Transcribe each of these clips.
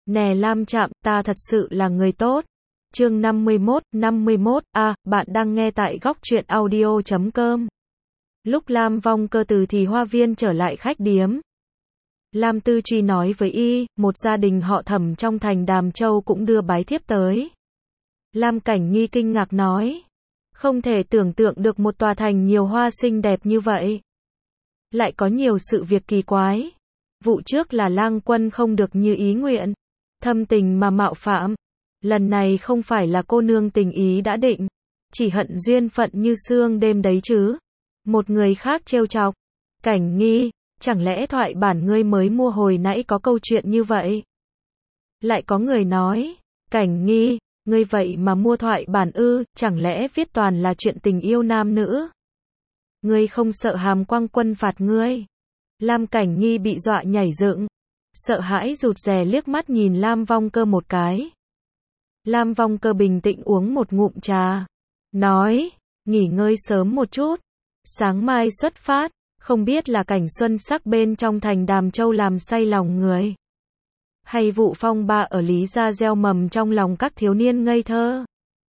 Nè Lam Trạm, ta thật sự là người tốt. Chương 51, bạn đang nghe tại góc truyện audio.com. Lúc Lam Vong Cơ từ thì hoa viên trở lại khách điếm, Lam Tư Truy nói với y, một gia đình họ Thẩm trong thành Đàm Châu cũng đưa bái thiếp tới. Lam Cảnh Nghi kinh ngạc nói, không thể tưởng tượng được một tòa thành nhiều hoa xinh đẹp như vậy. Lại có nhiều sự việc kỳ quái. Vụ trước là lang quân không được như ý nguyện, thâm tình mà mạo phạm. Lần này không phải là cô nương tình ý đã định, chỉ hận duyên phận như sương đêm đấy chứ. Một người khác trêu chọc, Cảnh Nghi, chẳng lẽ thoại bản ngươi mới mua hồi nãy có câu chuyện như vậy? Lại có người nói, Cảnh Nghi, ngươi vậy mà mua thoại bản ư, chẳng lẽ viết toàn là chuyện tình yêu nam nữ? Ngươi không sợ Hàm Quang Quân phạt ngươi? Lam Cảnh Nghi bị dọa nhảy dựng, sợ hãi rụt rè liếc mắt nhìn Lam Vong Cơ một cái. Lam Vong Cơ bình tĩnh uống một ngụm trà, nói, nghỉ ngơi sớm một chút, sáng mai xuất phát, không biết là cảnh xuân sắc bên trong thành Đàm Châu làm say lòng người, hay vụ phong ba ở Lý Gia gieo mầm trong lòng các thiếu niên ngây thơ.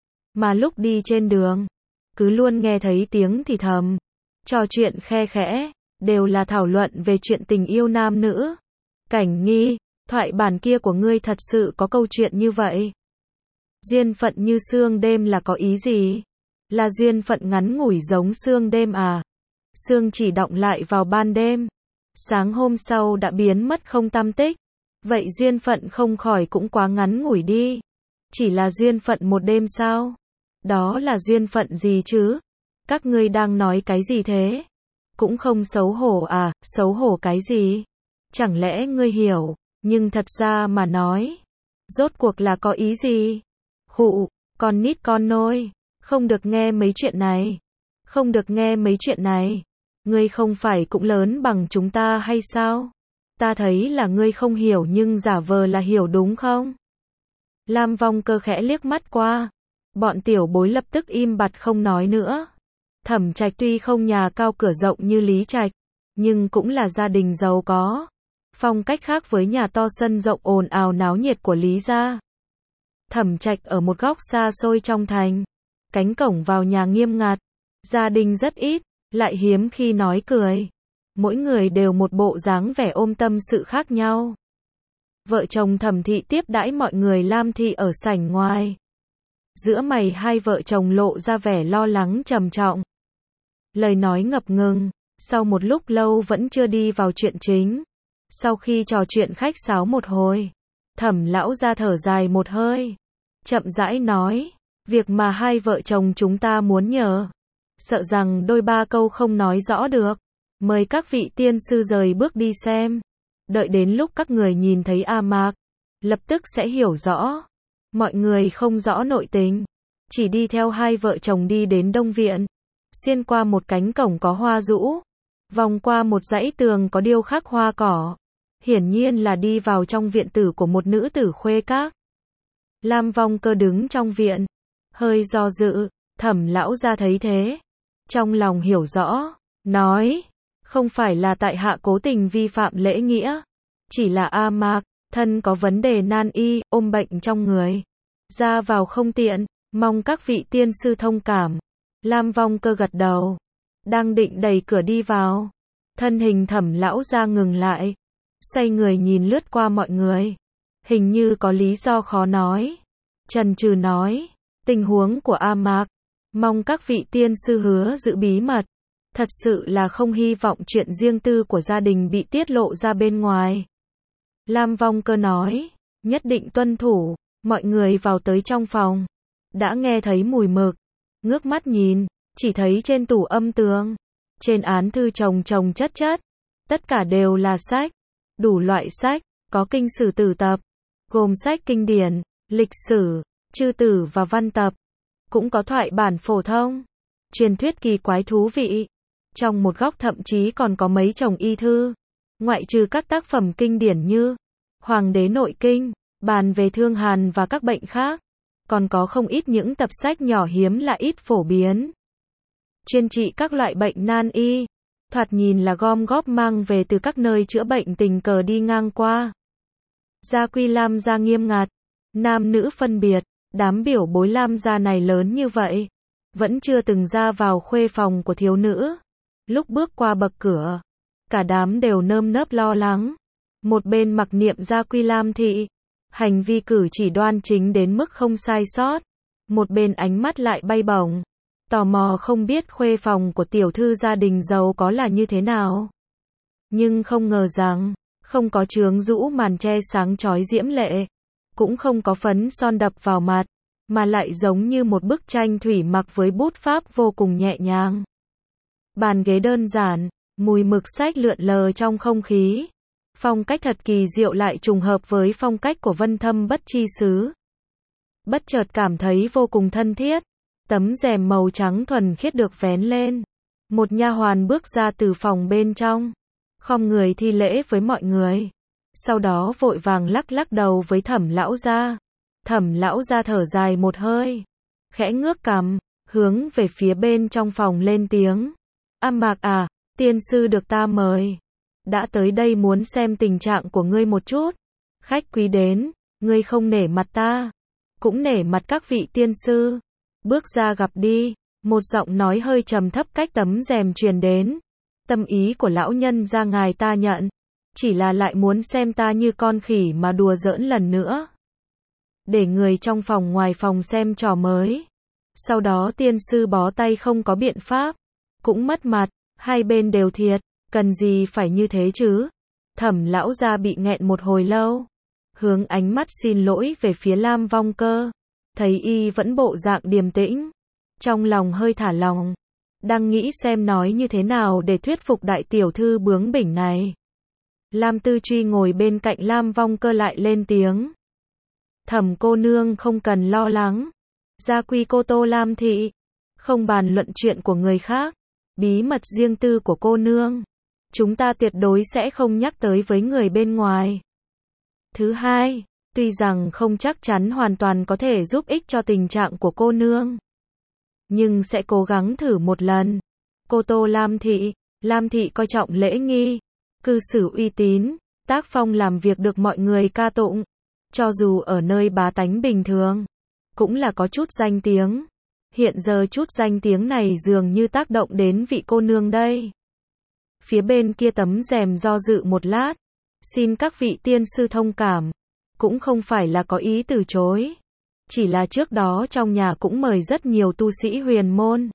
Mà lúc đi trên đường, cứ luôn nghe thấy tiếng thì thầm, trò chuyện khe khẽ, đều là thảo luận về chuyện tình yêu nam nữ. Cảnh Nghi, thoại bản kia của ngươi thật sự có câu chuyện như vậy? Duyên phận như sương đêm là có ý gì? Là duyên phận ngắn ngủi giống sương đêm à? Sương chỉ đọng lại vào ban đêm, sáng hôm sau đã biến mất không tăm tích. Vậy duyên phận không khỏi cũng quá ngắn ngủi đi. Chỉ là duyên phận một đêm sao? Đó là duyên phận gì chứ? Các ngươi đang nói cái gì thế? Cũng không xấu hổ à? Xấu hổ cái gì? Chẳng lẽ ngươi hiểu, nhưng thật ra mà nói, rốt cuộc là có ý gì? Khụ, con nít con nôi, không được nghe mấy chuyện này. Không được nghe mấy chuyện này. Ngươi không phải cũng lớn bằng chúng ta hay sao? Ta thấy là ngươi không hiểu nhưng giả vờ là hiểu đúng không? Lam Vong Cơ khẽ liếc mắt qua. Bọn tiểu bối lập tức im bặt không nói nữa. Thẩm Trạch tuy không nhà cao cửa rộng như Lý Trạch, nhưng cũng là gia đình giàu có. Phong cách khác với nhà to sân rộng ồn ào náo nhiệt của Lý gia. Thẩm Trạch ở một góc xa xôi trong thành. Cánh cổng vào nhà nghiêm ngặt. Gia đình rất ít, lại hiếm khi nói cười. Mỗi người đều một bộ dáng vẻ ôm tâm sự khác nhau. Vợ chồng Thẩm Thị tiếp đãi mọi người Lam Thị ở sảnh ngoài. Giữa mày hai vợ chồng lộ ra vẻ lo lắng trầm trọng. Lời nói ngập ngừng, sau một lúc lâu vẫn chưa đi vào chuyện chính. Sau khi trò chuyện khách sáo một hồi, Thẩm lão ra thở dài một hơi, chậm rãi nói, việc mà hai vợ chồng chúng ta muốn nhờ, sợ rằng đôi ba câu không nói rõ được, mời các vị tiên sư rời bước đi xem, đợi đến lúc các người nhìn thấy A Mạc, lập tức sẽ hiểu rõ. Mọi người không rõ nội tình, chỉ đi theo hai vợ chồng đi đến Đông Viện, xuyên qua một cánh cổng có hoa rũ, vòng qua một dãy tường có điêu khắc hoa cỏ, hiển nhiên là đi vào trong viện tử của một nữ tử khuê các. Lam Vong Cơ đứng trong viện, hơi do dự. Thẩm lão ra thấy thế, trong lòng hiểu rõ, nói, không phải là tại hạ cố tình vi phạm lễ nghĩa, chỉ là A Mạc, thân có vấn đề nan y, ôm bệnh trong người, ra vào không tiện, mong các vị tiên sư thông cảm. Lam Vong Cơ gật đầu, đang định đẩy cửa đi vào, thân hình Thẩm lão ra ngừng lại, xoay người nhìn lướt qua mọi người, hình như có lý do khó nói, chần chừ nói, tình huống của A Mạc, mong các vị tiên sư hứa giữ bí mật, thật sự là không hy vọng chuyện riêng tư của gia đình bị tiết lộ ra bên ngoài. Lam Vong Cơ nói, nhất định tuân thủ. Mọi người vào tới trong phòng, đã nghe thấy mùi mực, ngước mắt nhìn, chỉ thấy trên tủ âm tường, trên án thư chồng chồng chất chất, tất cả đều là sách, đủ loại sách, có kinh sử tử tập, gồm sách kinh điển, lịch sử, chư tử và văn tập, cũng có thoại bản phổ thông, truyền thuyết kỳ quái thú vị. Trong một góc thậm chí còn có mấy chồng y thư, ngoại trừ các tác phẩm kinh điển như Hoàng đế nội kinh, bàn về thương hàn và các bệnh khác, còn có không ít những tập sách nhỏ hiếm lạ ít phổ biến, chuyên trị các loại bệnh nan y, thoạt nhìn là gom góp mang về từ các nơi chữa bệnh tình cờ đi ngang qua. Gia quy Lam gia nghiêm ngặt, nam nữ phân biệt, đám biểu bối Lam gia này lớn như vậy, vẫn chưa từng ra vào khuê phòng của thiếu nữ. Lúc bước qua bậc cửa, cả đám đều nơm nớp lo lắng. Một bên mặc niệm gia quy Lam thị, hành vi cử chỉ đoan chính đến mức không sai sót. Một bên ánh mắt lại bay bổng, tò mò không biết khuê phòng của tiểu thư gia đình giàu có là như thế nào. Nhưng không ngờ rằng, không có chướng rũ màn che sáng chói diễm lệ, cũng không có phấn son đập vào mặt, mà lại giống như một bức tranh thủy mặc với bút pháp vô cùng nhẹ nhàng. Bàn ghế đơn giản, mùi mực sách lượn lờ trong không khí. Phong cách thật kỳ diệu lại trùng hợp với phong cách của Vân Thâm Bất Chi Xứ. Bất chợt cảm thấy vô cùng thân thiết. Tấm rèm màu trắng thuần khiết được vén lên. Một nha hoàn bước ra từ phòng bên trong, khom người thi lễ với mọi người. Sau đó vội vàng lắc lắc đầu với Thẩm lão gia. Thẩm lão gia thở dài một hơi, khẽ ngước cằm, hướng về phía bên trong phòng lên tiếng. A Mạc à, tiên sư được ta mời. Đã tới đây muốn xem tình trạng của ngươi một chút. Khách quý đến, ngươi không nể mặt ta, cũng nể mặt các vị tiên sư. Bước ra gặp đi. Một giọng nói hơi trầm thấp cách tấm rèm truyền đến. Tâm ý của lão nhân ra ngài ta nhận, chỉ là lại muốn xem ta như con khỉ mà đùa giỡn lần nữa. Để người trong phòng ngoài phòng xem trò mới. Sau đó tiên sư bó tay không có biện pháp, cũng mất mặt, hai bên đều thiệt, cần gì phải như thế chứ. Thẩm lão gia bị nghẹn một hồi lâu, hướng ánh mắt xin lỗi về phía Lam Vong Cơ, thấy y vẫn bộ dạng điềm tĩnh, trong lòng hơi thả lòng, đang nghĩ xem nói như thế nào để thuyết phục đại tiểu thư bướng bỉnh này. Lam Tư Truy ngồi bên cạnh Lam Vong Cơ lại lên tiếng. Thẩm cô nương không cần lo lắng. Gia quy cô Tô Lam thị, không bàn luận chuyện của người khác, bí mật riêng tư của cô nương, chúng ta tuyệt đối sẽ không nhắc tới với người bên ngoài. Thứ hai, tuy rằng không chắc chắn hoàn toàn có thể giúp ích cho tình trạng của cô nương, nhưng sẽ cố gắng thử một lần. Cô Tô Lam thị coi trọng lễ nghi, cư xử uy tín, tác phong làm việc được mọi người ca tụng, cho dù ở nơi bá tánh bình thường, cũng là có chút danh tiếng. Hiện giờ chút danh tiếng này dường như tác động đến vị cô nương đây. Phía bên kia tấm rèm do dự một lát, xin các vị tiên sư thông cảm, cũng không phải là có ý từ chối, chỉ là trước đó trong nhà cũng mời rất nhiều tu sĩ huyền môn,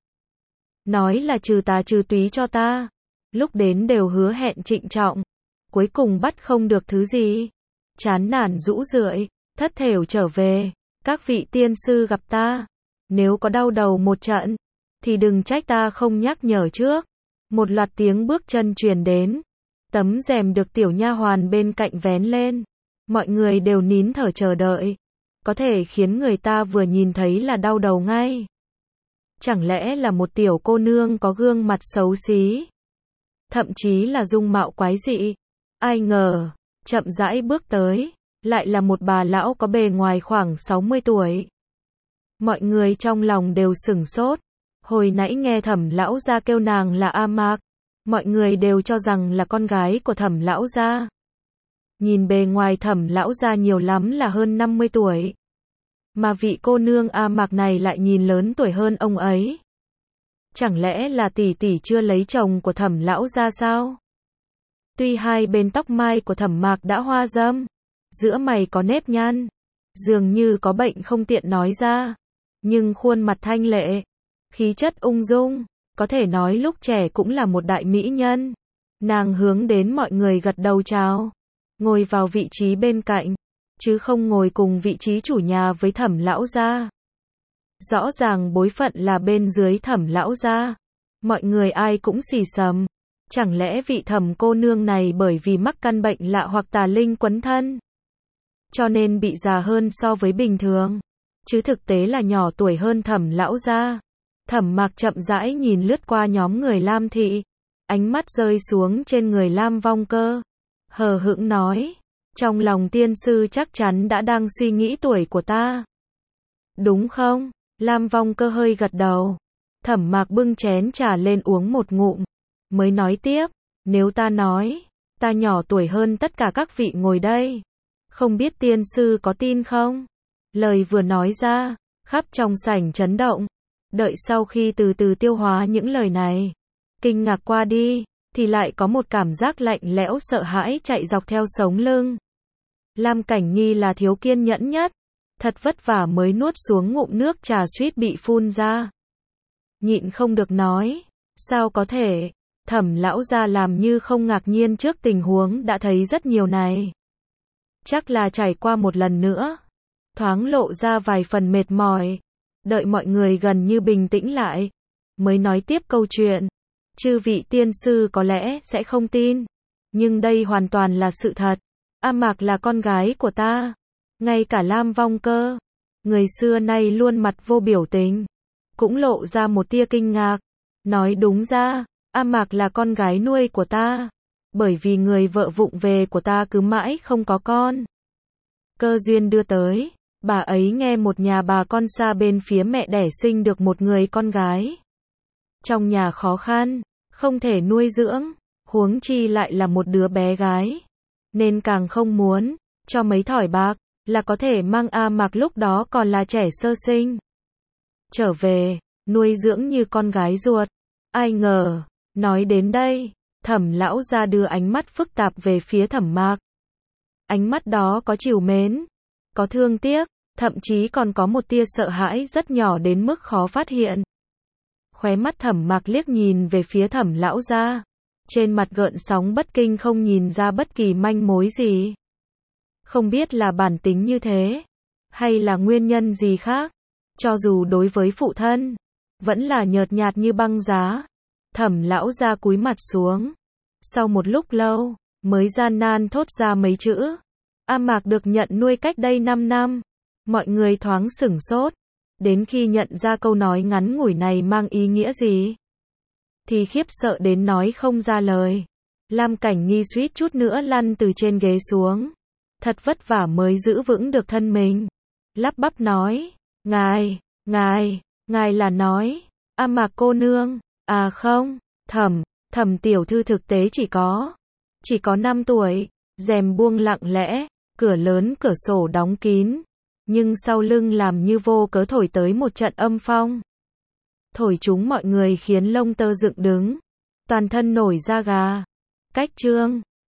nói là trừ tà trừ túy cho ta, lúc đến đều hứa hẹn trịnh trọng, cuối cùng bắt không được thứ gì, chán nản rũ rượi, thất thểu trở về. Các vị tiên sư gặp ta, nếu có đau đầu một trận, thì đừng trách ta không nhắc nhở trước. Một loạt tiếng bước chân truyền đến, tấm rèm được tiểu nha hoàn bên cạnh vén lên, mọi người đều nín thở chờ đợi, có thể khiến người ta vừa nhìn thấy là đau đầu ngay. Chẳng lẽ là một tiểu cô nương có gương mặt xấu xí, thậm chí là dung mạo quái dị? Ai ngờ, chậm rãi bước tới, lại là một bà lão có bề ngoài khoảng 60 tuổi. Mọi người trong lòng đều sửng sốt. Hồi nãy nghe Thẩm lão gia kêu nàng là A Mạc, mọi người đều cho rằng là con gái của Thẩm lão gia. Nhìn bề ngoài Thẩm lão gia nhiều lắm là hơn 50 tuổi, mà vị cô nương A Mạc này lại nhìn lớn tuổi hơn ông ấy. Chẳng lẽ là tỷ tỷ chưa lấy chồng của Thẩm lão gia sao? Tuy hai bên tóc mai của Thẩm Mạc đã hoa râm, giữa mày có nếp nhăn, dường như có bệnh không tiện nói ra, nhưng khuôn mặt thanh lệ, khí chất ung dung, có thể nói lúc trẻ cũng là một đại mỹ nhân. Nàng hướng đến mọi người gật đầu chào, ngồi vào vị trí bên cạnh, chứ không ngồi cùng vị trí chủ nhà với Thẩm lão gia. Rõ ràng bối phận là bên dưới Thẩm lão gia. Mọi người ai cũng xì xầm, chẳng lẽ vị Thẩm cô nương này bởi vì mắc căn bệnh lạ hoặc tà linh quấn thân, cho nên bị già hơn so với bình thường, chứ thực tế là nhỏ tuổi hơn Thẩm lão gia. Thẩm Mạc chậm rãi nhìn lướt qua nhóm người Lam thị, ánh mắt rơi xuống trên người Lam Vong Cơ, hờ hững nói, trong lòng tiên sư chắc chắn đã đang suy nghĩ tuổi của ta, đúng không? Lam Vong Cơ hơi gật đầu. Thẩm Mạc bưng chén trà lên uống một ngụm, mới nói tiếp, nếu ta nói, ta nhỏ tuổi hơn tất cả các vị ngồi đây, Không biết tiên sư có tin không? Lời vừa nói ra, khắp trong sảnh chấn động. Đợi sau khi từ từ tiêu hóa những lời này, kinh ngạc qua đi, thì lại có một cảm giác lạnh lẽo sợ hãi chạy dọc theo sống lưng. Lam Cảnh Nghi là thiếu kiên nhẫn nhất, thật vất vả mới nuốt xuống ngụm nước trà suýt bị phun ra. Nhịn không được nói, sao có thể, Thẩm lão gia làm như không ngạc nhiên trước tình huống đã thấy rất nhiều này. Chắc là trải qua một lần nữa, thoáng lộ ra vài phần mệt mỏi, đợi mọi người gần như bình tĩnh lại, mới nói tiếp câu chuyện. Chư vị tiên sư có lẽ sẽ không tin, nhưng đây hoàn toàn là sự thật. A Mạc là con gái của ta. Ngay cả Lam Vong Cơ, người xưa nay luôn mặt vô biểu tình, cũng lộ ra một tia kinh ngạc. Nói đúng ra, A Mạc là con gái nuôi của ta, bởi vì người vợ vụng về của ta cứ mãi không có con. Cơ duyên đưa tới, bà ấy nghe một nhà bà con xa bên phía mẹ đẻ sinh được một người con gái. Trong nhà khó khăn, không thể nuôi dưỡng, huống chi lại là một đứa bé gái, nên càng không muốn cho mấy thỏi bạc là có thể mang A Mạc lúc đó còn là trẻ sơ sinh trở về, nuôi dưỡng như con gái ruột. Ai ngờ, nói đến đây, Thẩm lão gia đưa ánh mắt phức tạp về phía Thẩm Mạc. Ánh mắt đó có trìu mến, có thương tiếc, thậm chí còn có một tia sợ hãi rất nhỏ đến mức khó phát hiện. Khóe mắt Thẩm Mạc liếc nhìn về phía Thẩm lão gia, trên mặt gợn sóng bất kinh không nhìn ra bất kỳ manh mối gì. Không biết là bản tính như thế, hay là nguyên nhân gì khác, cho dù đối với phụ thân, vẫn là nhợt nhạt như băng giá. Thẩm lão gia cúi mặt xuống, sau một lúc lâu, mới gian nan thốt ra mấy chữ. A Mạc được nhận nuôi cách đây 5 năm. Mọi người thoáng sửng sốt, đến khi nhận ra câu nói ngắn ngủi này mang ý nghĩa gì, thì khiếp sợ đến nói không ra lời. Lam Cảnh Nghi suýt chút nữa lăn từ trên ghế xuống, thật vất vả mới giữ vững được thân mình, lắp bắp nói, ngài là nói, A Mạc cô nương, à không, Thẩm tiểu thư thực tế chỉ có 5 tuổi, rèm buông lặng lẽ, cửa lớn cửa sổ đóng kín, nhưng sau lưng làm như vô cớ thổi tới một trận âm phong. Thổi chúng mọi người khiến lông tơ dựng đứng, toàn thân nổi da gà. Cách chương